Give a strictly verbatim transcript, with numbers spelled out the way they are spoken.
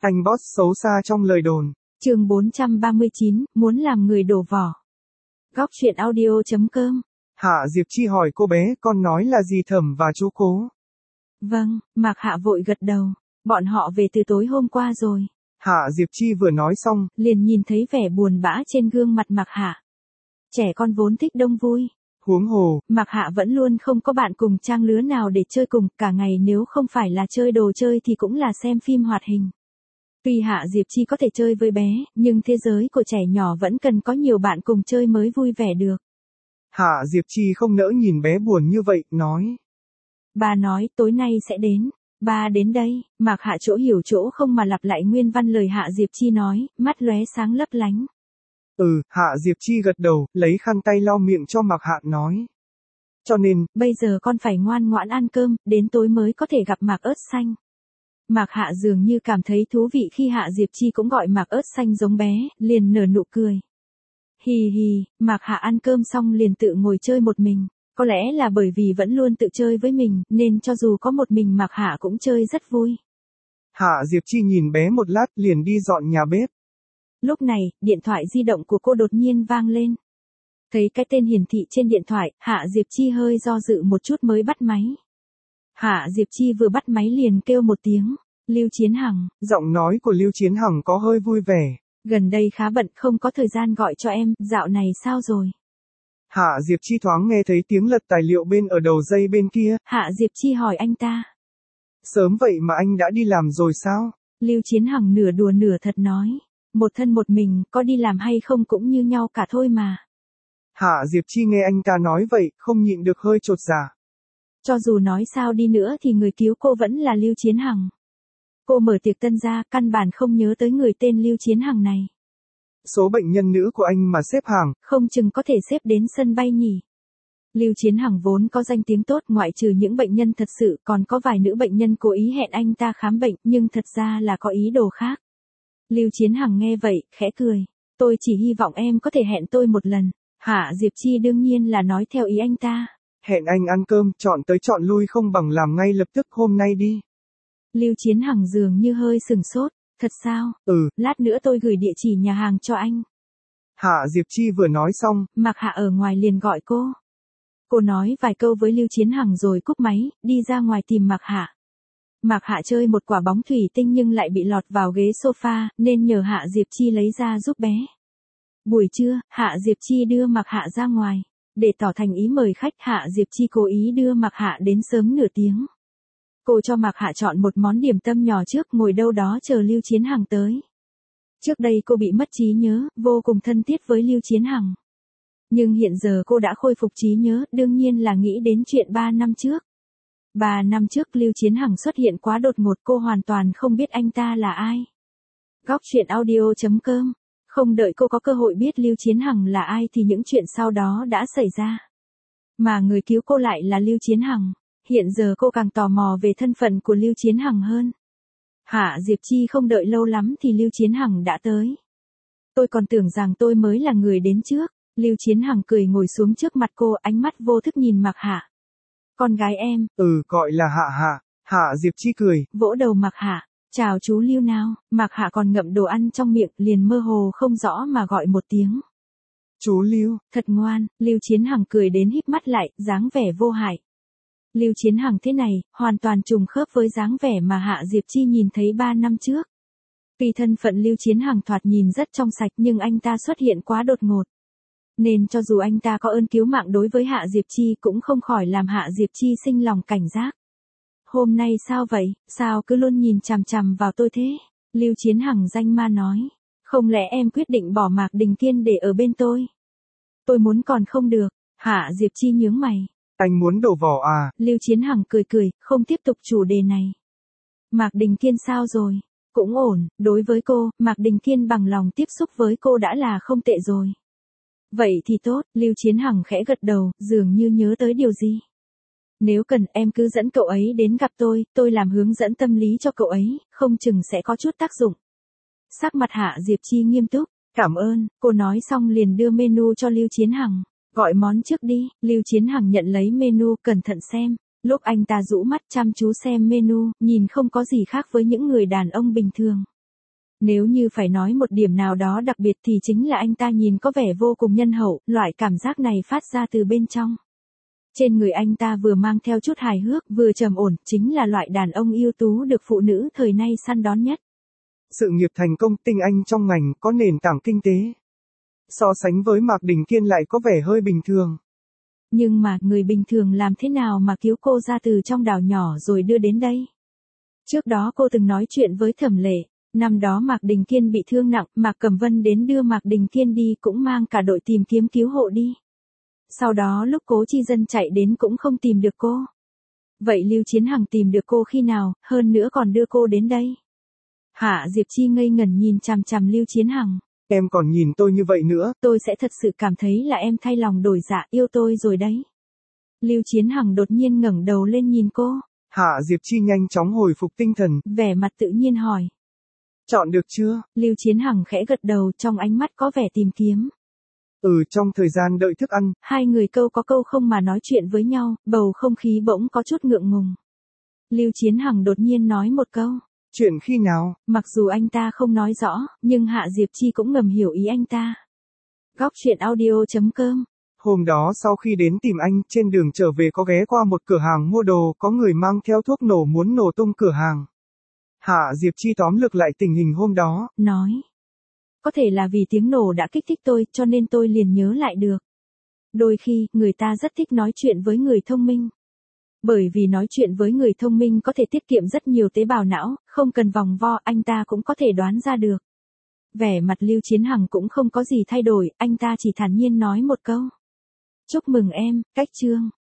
Anh boss xấu xa trong lời đồn. Chương bốn trăm ba mươi chín, muốn làm người đổ vỏ. Góc truyện audio chấm com. Hạ Diệp Chi hỏi cô bé, con nói là gì Thẩm và chú Cố? Vâng, Mạc Hạ vội gật đầu. Bọn họ về từ tối hôm qua rồi. Hạ Diệp Chi vừa nói xong, liền nhìn thấy vẻ buồn bã trên gương mặt Mạc Hạ. Trẻ con vốn thích đông vui. Huống hồ, Mạc Hạ vẫn luôn không có bạn cùng trang lứa nào để chơi cùng, cả ngày nếu không phải là chơi đồ chơi thì cũng là xem phim hoạt hình. Tuy Hạ Diệp Chi có thể chơi với bé, nhưng thế giới của trẻ nhỏ vẫn cần có nhiều bạn cùng chơi mới vui vẻ được. Hạ Diệp Chi không nỡ nhìn bé buồn như vậy, nói. Ba nói tối nay sẽ đến. Ba đến đây. Mạc Hạ chỗ hiểu chỗ không mà lặp lại nguyên văn lời Hạ Diệp Chi nói, mắt lóe sáng lấp lánh. Ừ, Hạ Diệp Chi gật đầu, lấy khăn tay lau miệng cho Mạc Hạ nói. Cho nên, bây giờ con phải ngoan ngoãn ăn cơm, đến tối mới có thể gặp Mạc Ớt Xanh. Mạc Hạ dường như cảm thấy thú vị khi Hạ Diệp Chi cũng gọi Mạc Ớt Xanh giống bé, liền nở nụ cười. Hì hì, Mạc Hạ ăn cơm xong liền tự ngồi chơi một mình. Có lẽ là bởi vì vẫn luôn tự chơi với mình, nên cho dù có một mình Mạc Hạ cũng chơi rất vui. Hạ Diệp Chi nhìn bé một lát liền đi dọn nhà bếp. Lúc này, điện thoại di động của cô đột nhiên vang lên. Thấy cái tên hiển thị trên điện thoại, Hạ Diệp Chi hơi do dự một chút mới bắt máy. Hạ Diệp Chi vừa bắt máy liền kêu một tiếng, Lưu Chiến Hằng. Giọng nói của Lưu Chiến Hằng có hơi vui vẻ. Gần đây khá bận không có thời gian gọi cho em, dạo này sao rồi? Hạ Diệp Chi thoáng nghe thấy tiếng lật tài liệu bên ở đầu dây bên kia. Hạ Diệp Chi hỏi anh ta. Sớm vậy mà anh đã đi làm rồi sao? Lưu Chiến Hằng nửa đùa nửa thật nói. Một thân một mình, có đi làm hay không cũng như nhau cả thôi mà. Hạ Diệp Chi nghe anh ta nói vậy, không nhịn được hơi chột dạ. Cho dù nói sao đi nữa thì người cứu cô vẫn là Lưu Chiến Hằng. Cô mở tiệc tân ra, căn bản không nhớ tới người tên Lưu Chiến Hằng này. Số bệnh nhân nữ của anh mà xếp hàng, không chừng có thể xếp đến sân bay nhỉ. Lưu Chiến Hằng vốn có danh tiếng tốt, ngoại trừ những bệnh nhân thật sự, còn có vài nữ bệnh nhân cố ý hẹn anh ta khám bệnh, nhưng thật ra là có ý đồ khác. Lưu Chiến Hằng nghe vậy, khẽ cười. Tôi chỉ hy vọng em có thể hẹn tôi một lần. Hạ Diệp Chi đương nhiên là nói theo ý anh ta. Hẹn anh ăn cơm, chọn tới chọn lui không bằng làm ngay lập tức hôm nay đi. Lưu Chiến Hằng dường như hơi sừng sốt. Thật sao? Ừ. Lát nữa tôi gửi địa chỉ nhà hàng cho anh. Hạ Diệp Chi vừa nói xong, Mạc Hạ ở ngoài liền gọi cô. Cô nói vài câu với Lưu Chiến Hằng rồi cúp máy, đi ra ngoài tìm Mạc Hạ. Mạc Hạ chơi một quả bóng thủy tinh nhưng lại bị lọt vào ghế sofa, nên nhờ Hạ Diệp Chi lấy ra giúp bé. Buổi trưa, Hạ Diệp Chi đưa Mạc Hạ ra ngoài. Để tỏ thành ý mời khách, Hạ Diệp Chi cố ý đưa Mạc Hạ đến sớm nửa tiếng. Cô cho Mạc Hạ chọn một món điểm tâm nhỏ trước, ngồi đâu đó chờ Lưu Chiến Hằng tới. Trước đây cô bị mất trí nhớ, vô cùng thân thiết với Lưu Chiến Hằng. Nhưng hiện giờ cô đã khôi phục trí nhớ, đương nhiên là nghĩ đến chuyện ba năm trước. Ba năm trước Lưu Chiến Hằng xuất hiện quá đột ngột, cô hoàn toàn không biết anh ta là ai. Góc truyện audio chấm com. Không đợi cô có cơ hội biết Lưu Chiến Hằng là ai thì những chuyện sau đó đã xảy ra. Mà người cứu cô lại là Lưu Chiến Hằng. Hiện giờ cô càng tò mò về thân phận của Lưu Chiến Hằng hơn. Hạ Diệp Chi không đợi lâu lắm thì Lưu Chiến Hằng đã tới. Tôi còn tưởng rằng tôi mới là người đến trước. Lưu Chiến Hằng cười ngồi xuống trước mặt cô, ánh mắt vô thức nhìn Mạc Hạ. Con gái em. Ừ, gọi là Hạ Hạ. Hạ Diệp Chi cười. Vỗ đầu Mạc Hạ. Chào chú Lưu nào. Mạc Hạ còn ngậm đồ ăn trong miệng, liền mơ hồ không rõ mà gọi một tiếng. Chú Lưu. Thật ngoan. Lưu Chiến Hằng cười đến híp mắt lại, dáng vẻ vô hại. Lưu Chiến Hằng thế này, hoàn toàn trùng khớp với dáng vẻ mà Hạ Diệp Chi nhìn thấy ba năm trước. Tuy thân phận Lưu Chiến Hằng thoạt nhìn rất trong sạch nhưng anh ta xuất hiện quá đột ngột. Nên cho dù anh ta có ơn cứu mạng đối với Hạ Diệp Chi cũng không khỏi làm Hạ Diệp Chi sinh lòng cảnh giác. Hôm nay sao vậy, sao cứ luôn nhìn chằm chằm vào tôi thế? Lưu Chiến Hằng danh ma nói. Không lẽ em quyết định bỏ Mạc Đình Kiên để ở bên tôi? Tôi muốn còn không được. Hạ Diệp Chi nhướng mày. Anh muốn đổ vỏ à? Lưu Chiến Hằng cười cười, không tiếp tục chủ đề này. Mạc Đình Kiên sao rồi? Cũng ổn, đối với cô, Mạc Đình Kiên bằng lòng tiếp xúc với cô đã là không tệ rồi. Vậy thì tốt, Lưu Chiến Hằng khẽ gật đầu, dường như nhớ tới điều gì. Nếu cần em cứ dẫn cậu ấy đến gặp tôi, tôi làm hướng dẫn tâm lý cho cậu ấy, không chừng sẽ có chút tác dụng. Sắc mặt Hạ Diệp Chi nghiêm túc, cảm ơn, cô nói xong liền đưa menu cho Lưu Chiến Hằng. Gọi món trước đi. Lưu Chiến Hằng nhận lấy menu, cẩn thận xem. Lúc anh ta rũ mắt chăm chú xem menu, nhìn không có gì khác với những người đàn ông bình thường. Nếu như phải nói một điểm nào đó đặc biệt thì chính là anh ta nhìn có vẻ vô cùng nhân hậu, loại cảm giác này phát ra từ bên trong. Trên người anh ta vừa mang theo chút hài hước, vừa trầm ổn, chính là loại đàn ông ưu tú được phụ nữ thời nay săn đón nhất. Sự nghiệp thành công, tinh anh trong ngành, có nền tảng kinh tế. So sánh với Mạc Đình Kiên lại có vẻ hơi bình thường. Nhưng mà, người bình thường làm thế nào mà cứu cô ra từ trong đảo nhỏ rồi đưa đến đây? Trước đó cô từng nói chuyện với Thẩm Lệ, năm đó Mạc Đình Kiên bị thương nặng, Mạc Cẩm Vân đến đưa Mạc Đình Kiên đi cũng mang cả đội tìm kiếm cứu hộ đi. Sau đó lúc Cố Chi Dân chạy đến cũng không tìm được cô. Vậy Lưu Chiến Hằng tìm được cô khi nào, hơn nữa còn đưa cô đến đây? Hạ Diệp Chi ngây ngẩn nhìn chằm chằm Lưu Chiến Hằng. Em còn nhìn tôi như vậy nữa. Tôi sẽ thật sự cảm thấy là em thay lòng đổi dạ, yêu tôi rồi đấy. Lưu Chiến Hằng đột nhiên ngẩng đầu lên nhìn cô. Hạ Diệp Chi nhanh chóng hồi phục tinh thần. Vẻ mặt tự nhiên hỏi. Chọn được chưa? Lưu Chiến Hằng khẽ gật đầu, trong ánh mắt có vẻ tìm kiếm. Ừ, trong thời gian đợi thức ăn. Hai người câu có câu không mà nói chuyện với nhau, bầu không khí bỗng có chút ngượng ngùng. Lưu Chiến Hằng đột nhiên nói một câu. Chuyện khi nào? Mặc dù anh ta không nói rõ, nhưng Hạ Diệp Chi cũng ngầm hiểu ý anh ta. Góc truyện audio chấm com. Hôm đó sau khi đến tìm anh, trên đường trở về có ghé qua một cửa hàng mua đồ, có người mang theo thuốc nổ muốn nổ tung cửa hàng. Hạ Diệp Chi tóm lược lại tình hình hôm đó. Nói. Có thể là vì tiếng nổ đã kích thích tôi, cho nên tôi liền nhớ lại được. Đôi khi, người ta rất thích nói chuyện với người thông minh. Bởi vì nói chuyện với người thông minh có thể tiết kiệm rất nhiều tế bào não, không cần vòng vo, anh ta cũng có thể đoán ra được. Vẻ mặt Lưu Chiến Hằng cũng không có gì thay đổi, anh ta chỉ thản nhiên nói một câu. Chúc mừng em, Cách Trương.